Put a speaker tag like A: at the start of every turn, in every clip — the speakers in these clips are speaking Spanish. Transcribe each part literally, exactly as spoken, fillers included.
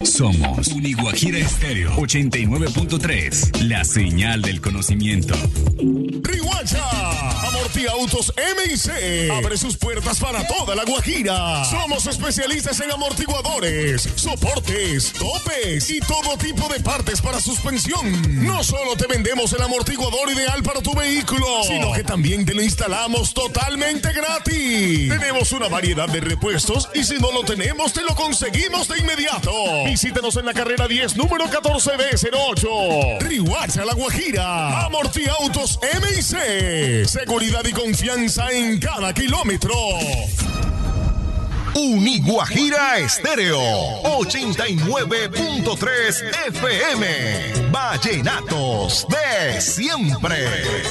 A: Somos Uniguajira Estéreo ochenta y nueve punto tres, la señal del conocimiento.
B: Riguacha, Amortiautos M I C, abre sus puertas para toda la Guajira. Somos especialistas en amortiguadores, soportes, topes y todo tipo de partes para suspensión. No solo te vendemos el amortiguador ideal para tu vehículo, sino que también te lo instalamos totalmente gratis. Tenemos una variedad de repuestos y si no lo tenemos, te lo conseguimos de inmediato. Visítanos en la carrera diez, número catorce B cero ocho. Riguacha, La Guajira. Amortiautos M I C. Seguridad y confianza en cada kilómetro.
C: Uniguajira Estéreo ochenta y nueve punto tres F M. Vallenatos de siempre.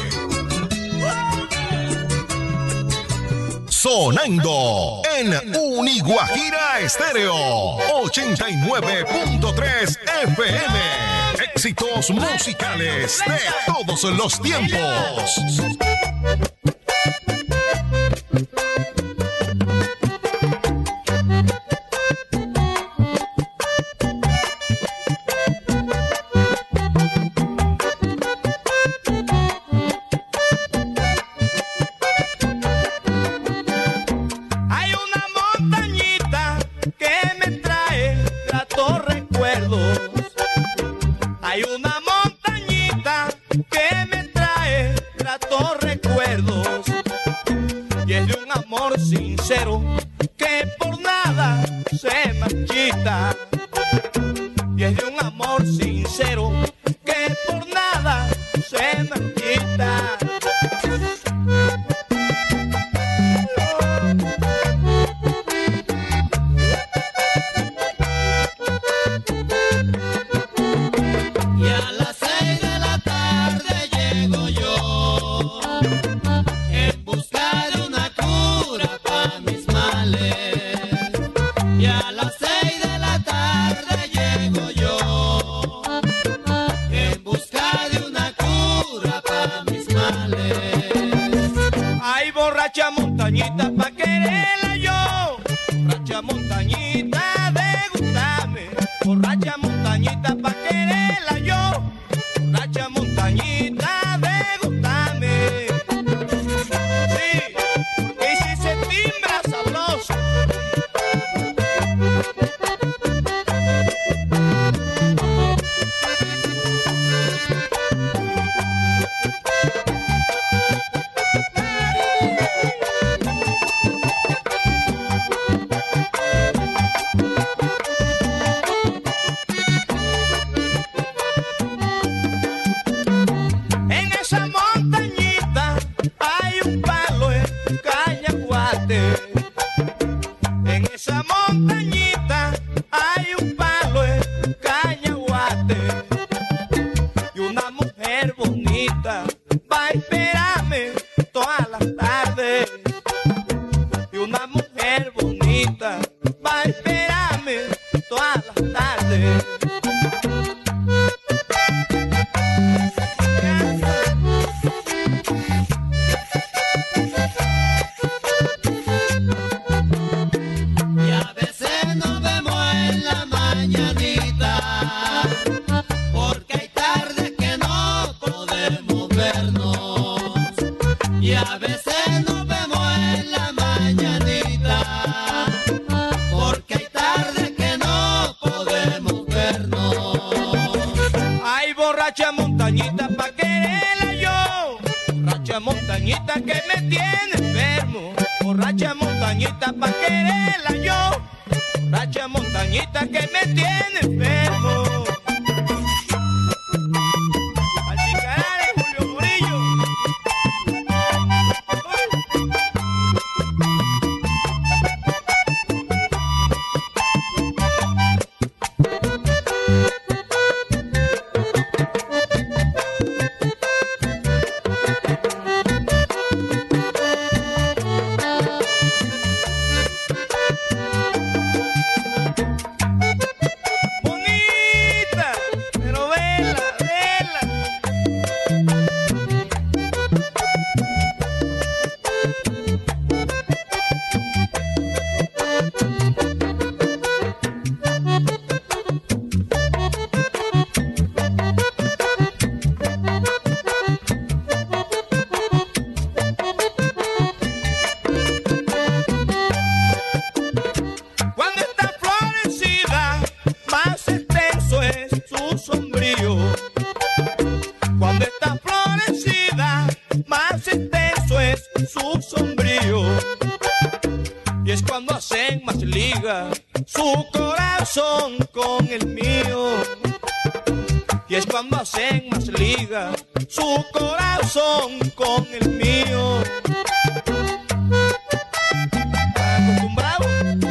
C: Sonando en Uniguajira Estéreo ochenta y nueve punto tres F M. Éxitos musicales de todos los tiempos.
D: Hay una montañita que me trae gratos recuerdos y es de un amor sincero que por nada se marchita. Y es de un amor sincero que por nada se marchita. Montañita pa' quererla yo, borracha montañita de gustarme, borracha montañita pa' quererla yo, borracha montañita de gustarme. Sí, porque si se timbra sabroso. En esa montañita hay un palo en cañaguate y una mujer bonita va a esperarme todas las tardes. Y una mujer bonita va a esperarme todas las tardes.
E: A veces nos vemos en la mañanita, porque hay tardes que no podemos vernos.
D: Ay, borracha montañita pa' quererla yo, borracha montañita que me tiene enfermo, borracha montañita pa' quererla yo, borracha montañita que me tiene enfermo. Bonito. corazón con el mío. Y es cuando hacen más liga su corazón con el mío. Acostumbrado.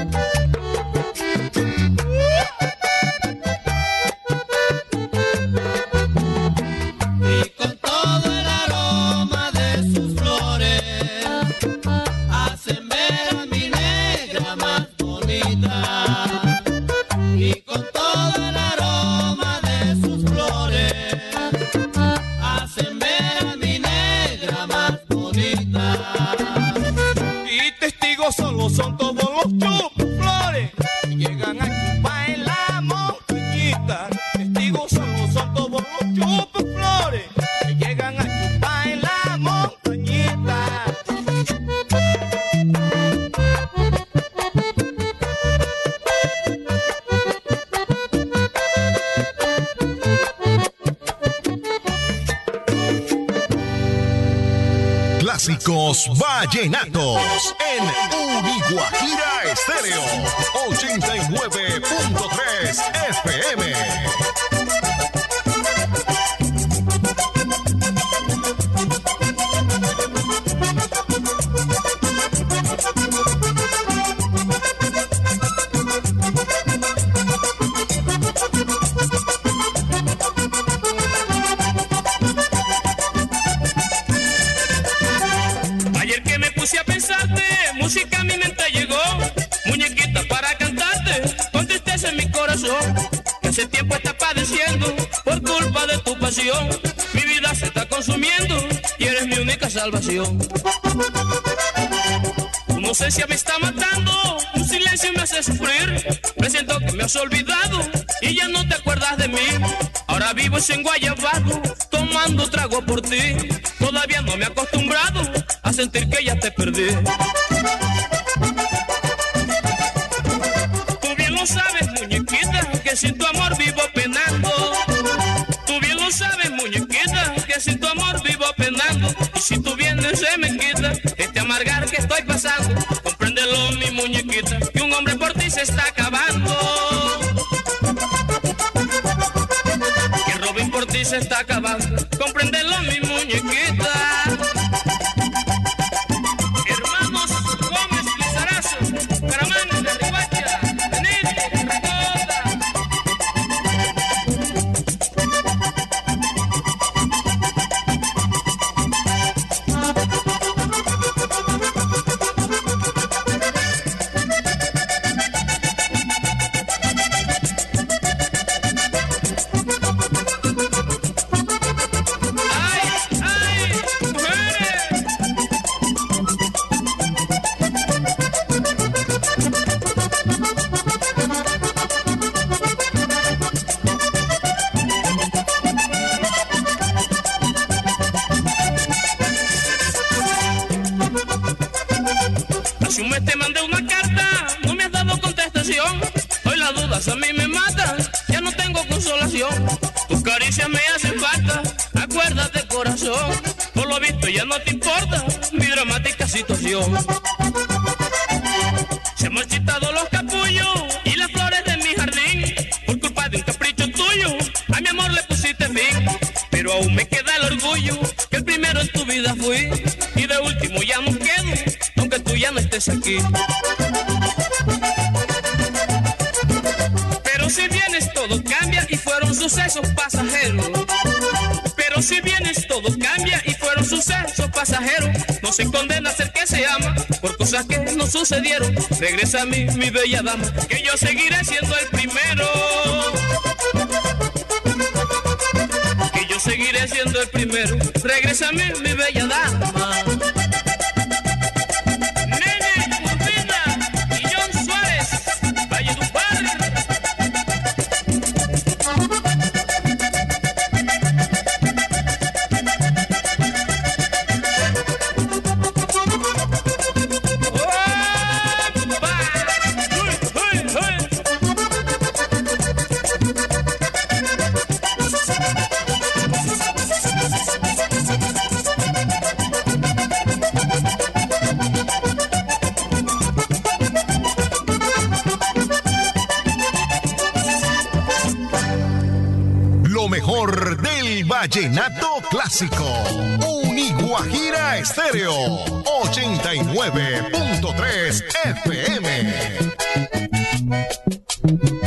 E: Y con todo el aroma de sus flores hacen ver a mi negra más bonita. Y con todo el aroma de sus flores hacen ver a mi negra más bonita.
D: Y testigos solo son todos los chupaflores que llegan a chupar en la montañita. Testigos solo son todos los chupaflores que llegan a chupar en la montañita.
C: Clásicos vallenatos en Uniguajira Estéreo ochenta y nueve punto tres F M.
F: Ayer que me puse a pensarte, música a mi mente llegó, muñequita para cantarte, con tristeza en mi corazón, que hace tiempo está padeciendo por culpa de tu pasión. Mi vida se está consumiendo y eres mi única salvación. Tu ausencia me está matando, un silencio me hace sufrir, presiento que me has olvidado y ya no te acuerdas de mí. Ahora vivo en Guayabato, tomando trago por ti, todavía no me he acostumbrado a sentir que ya te perdí. Tú bien lo sabes, muñequita, que sin tu amor vivo penando. Tú bien lo sabes, muñequita, que sin tu amor vivo penando. Y si tú vienes se me quita este amargar que estoy pasando. Compréndelo, mi muñequita, que un hombre por ti se está acabando. Que Robin por ti se está acabando. Compréndelo, mi muñequita. Hermanos Gómez Lizarazo, Caramán de Ribacha, Benítez, Ricota. Ay, ay, mujeres. Hace un mes te mandé una carta, no me has dado contestación. Hoy las dudas a mí me matan, ya no tengo consolación. Tus caricias me hacen falta, acuérdate corazón. Por lo visto ya no te importa mi dramática situación. Se han marchitado los capullos y las flores de mi jardín. Por culpa de un capricho tuyo, a mi amor le pusiste fin. Pero aún me queda el orgullo, que el primero en tu vida fui. Y de último ya no quedo, aunque tú ya no estés aquí. Pero si vienes todo cambia y fueron sucesos pasajeros. Pero si vienes todo cambia y fueron sucesos pasajeros. No se condena a ser que se ama por cosas que no sucedieron. Regresa a mí, mi bella dama, que yo seguiré siendo el primero. Que yo seguiré siendo el primero. Regresa a mí, mi bella dama. Nene, Urbina y John Suárez, Valledupar.
C: Vallenato Clásico. Uniguajira Estéreo ochenta y nueve punto tres F M.